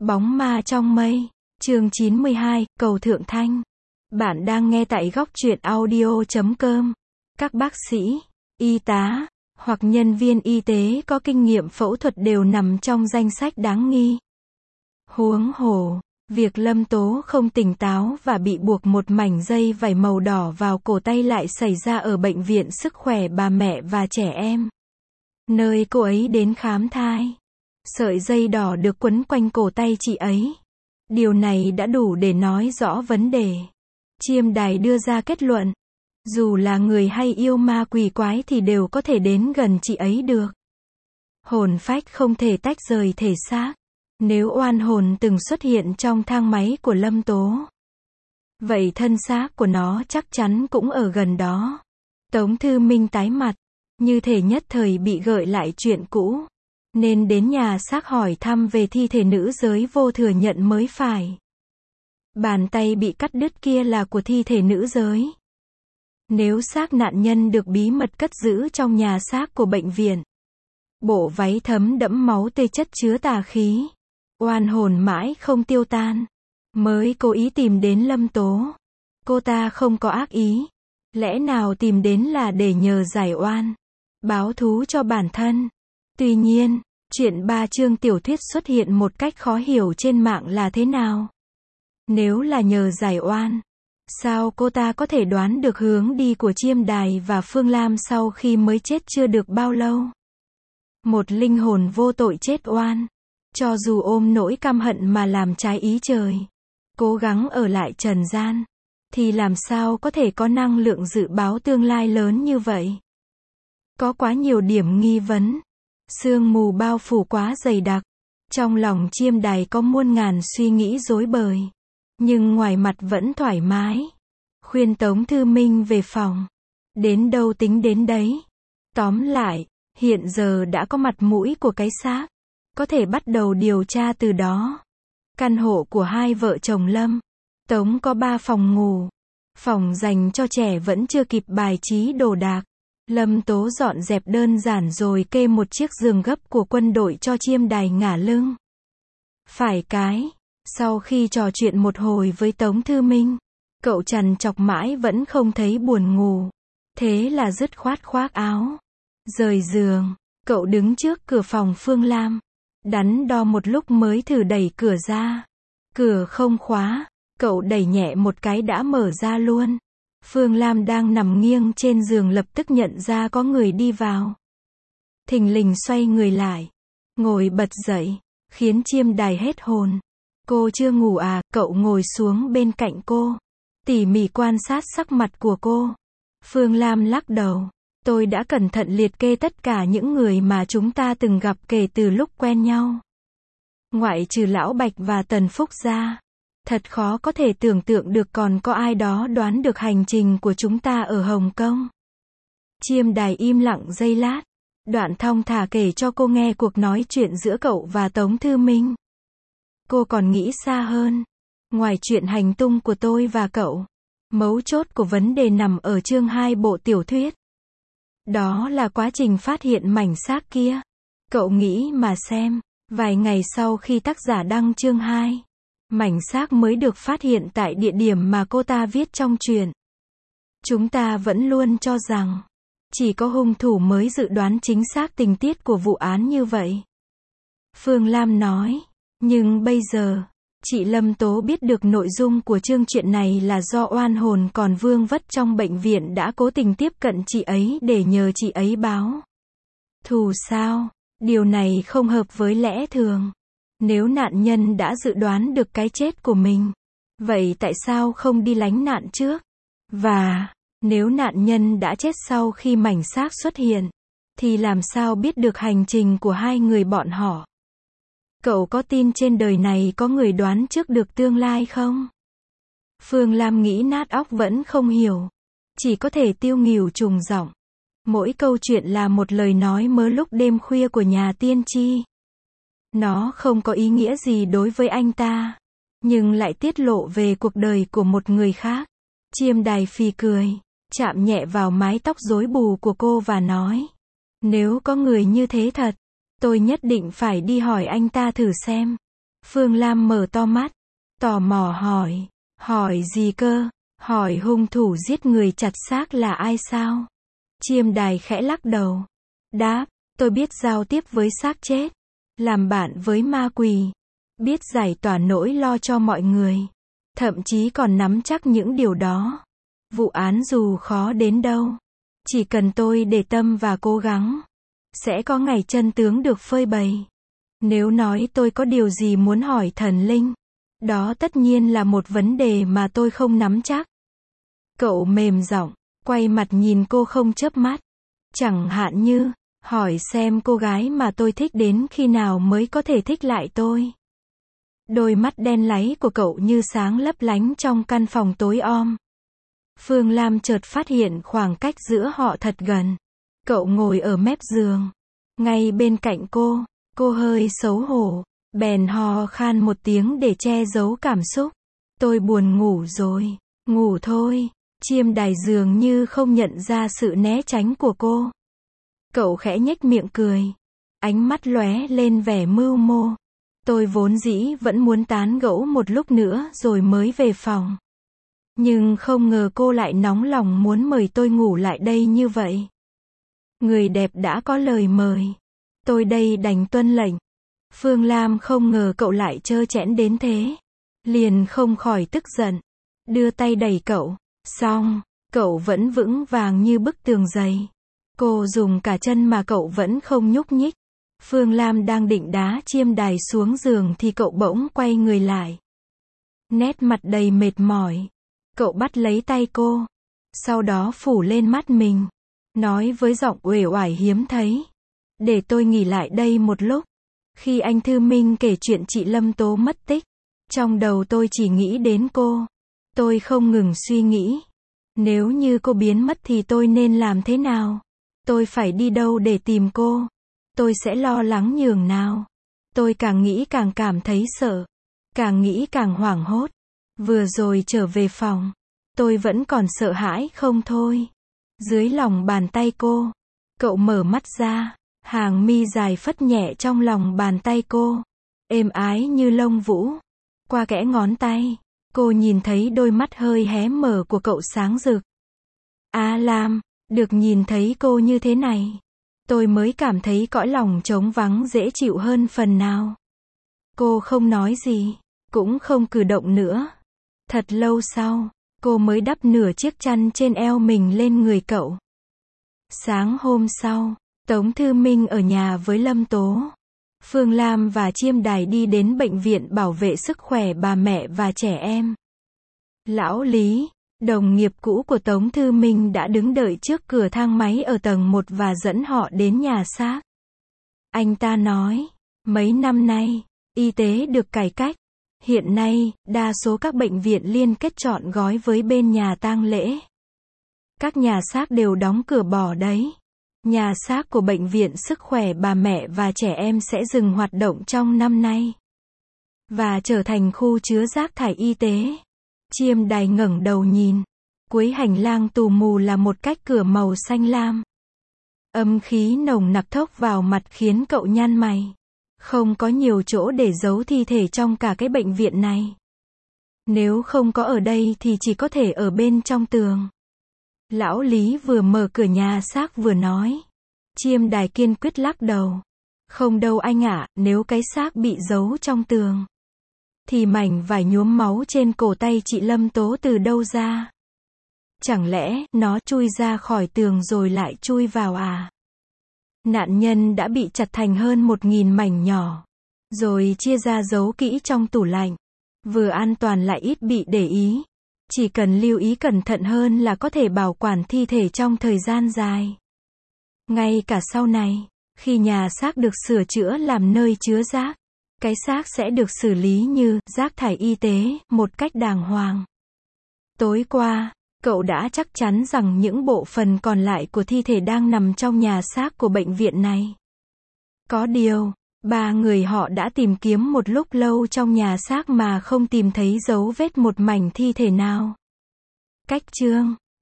Bóng ma trong mây. Chương 92, Cầu Thượng Thanh. Bạn đang nghe tại góc truyện audio.com. Các bác sĩ, y tá, hoặc nhân viên y tế có kinh nghiệm phẫu thuật đều nằm trong danh sách đáng nghi. Huống hồ, việc Lâm Tố không tỉnh táo và bị buộc một mảnh dây vải màu đỏ vào cổ tay lại xảy ra ở Bệnh viện Sức khỏe bà mẹ và trẻ em, nơi cô ấy đến khám thai. Sợi dây đỏ được quấn quanh cổ tay chị ấy. Điều này đã đủ để nói rõ vấn đề. Chiêm đài đưa ra kết luận, dù là người hay yêu ma quỷ quái thì đều có thể đến gần chị ấy được. Hồn phách không thể tách rời thể xác. Nếu oan hồn từng xuất hiện trong thang máy của Lâm Tố, vậy thân xác của nó chắc chắn cũng ở gần đó. Tống Thư Minh tái mặt, như thể nhất thời bị gợi lại chuyện cũ, nên đến nhà xác hỏi thăm về thi thể nữ giới vô thừa nhận mới phải. Bàn tay bị cắt đứt kia là của thi thể nữ giới. Nếu xác nạn nhân được bí mật cất giữ trong nhà xác của bệnh viện, bộ váy thấm đẫm máu tươi chất chứa tà khí, oan hồn mãi không tiêu tan, mới cố ý tìm đến Lâm Tố. Cô ta không có ác ý, lẽ nào tìm đến là để nhờ giải oan, báo thú cho bản thân. Tuy nhiên, chuyện 3 chương tiểu thuyết xuất hiện một cách khó hiểu trên mạng là thế nào? Nếu là nhờ giải oan, sao cô ta có thể đoán được hướng đi của Chiêm Đài và Phương Lam sau khi mới chết chưa được bao lâu? Một linh hồn vô tội chết oan, cho dù ôm nỗi căm hận mà làm trái ý trời, cố gắng ở lại trần gian, thì làm sao có thể có năng lượng dự báo tương lai lớn như vậy? Có quá nhiều điểm nghi vấn. Sương mù bao phủ quá dày đặc. Trong lòng Chiêm Đài có muôn ngàn suy nghĩ rối bời, nhưng ngoài mặt vẫn thoải mái. Khuyên Tống Thư Minh về phòng. Đến đâu tính đến đấy. Tóm lại, hiện giờ đã có mặt mũi của cái xác, có thể bắt đầu điều tra từ đó. Căn hộ của hai vợ chồng Lâm Tống có 3 phòng ngủ. Phòng dành cho trẻ vẫn chưa kịp bài trí đồ đạc. Lâm Tố dọn dẹp đơn giản rồi kê một chiếc giường gấp của quân đội cho Chiêm Đài ngả lưng. Phải cái, sau khi trò chuyện một hồi với Tống Thư Minh, cậu trằn trọc mãi vẫn không thấy buồn ngủ. Thế là dứt khoát khoác áo, rời giường, cậu đứng trước cửa phòng Phương Lam, đắn đo một lúc mới thử đẩy cửa ra. Cửa không khóa, cậu đẩy nhẹ một cái đã mở ra luôn. Phương Lam đang nằm nghiêng trên giường lập tức nhận ra có người đi vào. Thình lình xoay người lại, ngồi bật dậy, khiến Chiêm Đài hết hồn. Cô chưa ngủ à? Cậu ngồi xuống bên cạnh cô, tỉ mỉ quan sát sắc mặt của cô. Phương Lam lắc đầu, tôi đã cẩn thận liệt kê tất cả những người mà chúng ta từng gặp kể từ lúc quen nhau. Ngoại trừ Lão Bạch và Tần Phúc ra, thật khó có thể tưởng tượng được còn có ai đó đoán được hành trình của chúng ta ở Hồng Kông. Chiêm Đài im lặng giây lát, đoạn thong thả kể cho cô nghe cuộc nói chuyện giữa cậu và Tống Thư Minh. Cô còn nghĩ xa hơn. Ngoài chuyện hành tung của tôi và cậu, mấu chốt của vấn đề nằm ở chương 2 bộ tiểu thuyết. Đó là quá trình phát hiện mảnh xác kia. Cậu nghĩ mà xem, vài ngày sau khi tác giả đăng chương 2, mảnh xác mới được phát hiện tại địa điểm mà cô ta viết trong truyện. Chúng ta vẫn luôn cho rằng chỉ có hung thủ mới dự đoán chính xác tình tiết của vụ án như vậy. Phương Lam nói, nhưng bây giờ, chị Lâm Tố biết được nội dung của chương truyện này là do oan hồn còn vương vất trong bệnh viện đã cố tình tiếp cận chị ấy để nhờ chị ấy báo thù sao? Điều này không hợp với lẽ thường. Nếu nạn nhân đã dự đoán được cái chết của mình, vậy tại sao không đi lánh nạn trước? Và, nếu nạn nhân đã chết sau khi mảnh xác xuất hiện, thì làm sao biết được hành trình của hai người bọn họ? Cậu có tin trên đời này có người đoán trước được tương lai không? Phương Lam nghĩ nát óc vẫn không hiểu. Chỉ có thể tiêu nghỉu trùng giọng. Mỗi câu chuyện là một lời nói mớ lúc đêm khuya của nhà tiên tri. Nó không có ý nghĩa gì đối với anh ta, nhưng lại tiết lộ về cuộc đời của một người khác. Chiêm Đài phì cười, chạm nhẹ vào mái tóc rối bù của cô và nói, nếu có người như thế thật, tôi nhất định phải đi hỏi anh ta thử xem. Phương Lam mở to mắt, tò mò hỏi. Hỏi gì cơ? Hỏi hung thủ giết người chặt xác là ai sao? Chiêm Đài khẽ lắc đầu. Đáp, tôi biết giao tiếp với xác chết, làm bạn với ma quỷ, biết giải tỏa nỗi lo cho mọi người, thậm chí còn nắm chắc những điều đó. Vụ án dù khó đến đâu, chỉ cần tôi để tâm và cố gắng, sẽ có ngày chân tướng được phơi bày. Nếu nói tôi có điều gì muốn hỏi thần linh, đó tất nhiên là một vấn đề mà tôi không nắm chắc. Cậu mềm giọng, quay mặt nhìn cô không chớp mắt. Chẳng hạn như, hỏi xem cô gái mà tôi thích đến khi nào mới có thể thích lại tôi. Đôi mắt đen láy của cậu như sáng lấp lánh trong căn phòng tối om. Phương Lam chợt phát hiện khoảng cách giữa họ thật gần. Cậu ngồi ở mép giường, ngay bên cạnh cô hơi xấu hổ, bèn hò khan một tiếng để che giấu cảm xúc. Tôi buồn ngủ rồi, ngủ thôi. Chiêm Đài dường như không nhận ra sự né tránh của cô. Cậu khẽ nhếch miệng cười, ánh mắt lóe lên vẻ mưu mô. Tôi vốn dĩ vẫn muốn tán gẫu một lúc nữa rồi mới về phòng. Nhưng không ngờ cô lại nóng lòng muốn mời tôi ngủ lại đây như vậy. Người đẹp đã có lời mời, tôi đây đành tuân lệnh. Phương Lam không ngờ cậu lại trơ trẽn đến thế, liền không khỏi tức giận, đưa tay đẩy cậu. Xong, cậu vẫn vững vàng như bức tường dày. Cô dùng cả chân mà cậu vẫn không nhúc nhích. Phương Lam đang định đá Chiêm Đài xuống giường thì cậu bỗng quay người lại. Nét mặt đầy mệt mỏi. Cậu bắt lấy tay cô, sau đó phủ lên mắt mình, nói với giọng uể oải hiếm thấy. Để tôi nghỉ lại đây một lúc. Khi anh Thư Minh kể chuyện chị Lâm Tố mất tích, trong đầu tôi chỉ nghĩ đến cô. Tôi không ngừng suy nghĩ, nếu như cô biến mất thì tôi nên làm thế nào? Tôi phải đi đâu để tìm cô? Tôi sẽ lo lắng nhường nào? Tôi càng nghĩ càng cảm thấy sợ, càng nghĩ càng hoảng hốt. Vừa rồi trở về phòng, tôi vẫn còn sợ hãi không thôi. Dưới lòng bàn tay cô, cậu mở mắt ra, hàng mi dài phất nhẹ trong lòng bàn tay cô, êm ái như lông vũ. Qua kẽ ngón tay, cô nhìn thấy đôi mắt hơi hé mở của cậu sáng rực. Lam, được nhìn thấy cô như thế này, tôi mới cảm thấy cõi lòng trống vắng dễ chịu hơn phần nào. Cô không nói gì, cũng không cử động nữa. Thật lâu sau, cô mới đắp nửa chiếc chăn trên eo mình lên người cậu. Sáng hôm sau, Tống Thư Minh ở nhà với Lâm Tố. Phương Lam và Chiêm Đài đi đến bệnh viện bảo vệ sức khỏe bà mẹ và trẻ em. Lão Lý, đồng nghiệp cũ của Tống Thư Minh đã đứng đợi trước cửa thang máy ở tầng 1 và dẫn họ đến nhà xác. Anh ta nói, mấy năm nay, y tế được cải cách. Hiện nay, đa số các bệnh viện liên kết trọn gói với bên nhà tang lễ. Các nhà xác đều đóng cửa bỏ đấy. Nhà xác của Bệnh viện Sức khỏe bà mẹ và trẻ em sẽ dừng hoạt động trong năm nay và trở thành khu chứa rác thải y tế. Chiêm Đài ngẩng đầu nhìn. Cuối hành lang tù mù là một cách cửa màu xanh lam. Âm khí nồng nặc thốc vào mặt khiến cậu nhăn mày. Không có nhiều chỗ để giấu thi thể trong cả cái bệnh viện này. Nếu không có ở đây thì chỉ có thể ở bên trong tường. Lão Lý vừa mở cửa nhà xác vừa nói. Chiêm Đài kiên quyết lắc đầu. Không đâu anh ạ, nếu cái xác bị giấu trong tường, thì mảnh vải nhuốm máu trên cổ tay chị Lâm Tố từ đâu ra? Chẳng lẽ, nó chui ra khỏi tường rồi lại chui vào à? Nạn nhân đã bị chặt thành hơn 1000 mảnh nhỏ, rồi chia ra giấu kỹ trong tủ lạnh. Vừa an toàn lại ít bị để ý. Chỉ cần lưu ý cẩn thận hơn là có thể bảo quản thi thể trong thời gian dài. Ngay cả sau này, khi nhà xác được sửa chữa làm nơi chứa rác, cái xác sẽ được xử lý như rác thải y tế, một cách đàng hoàng. Tối qua, cậu đã chắc chắn rằng những bộ phận còn lại của thi thể đang nằm trong nhà xác của bệnh viện này. Có điều, 3 người họ đã tìm kiếm một lúc lâu trong nhà xác mà không tìm thấy dấu vết một mảnh thi thể nào. Cách chương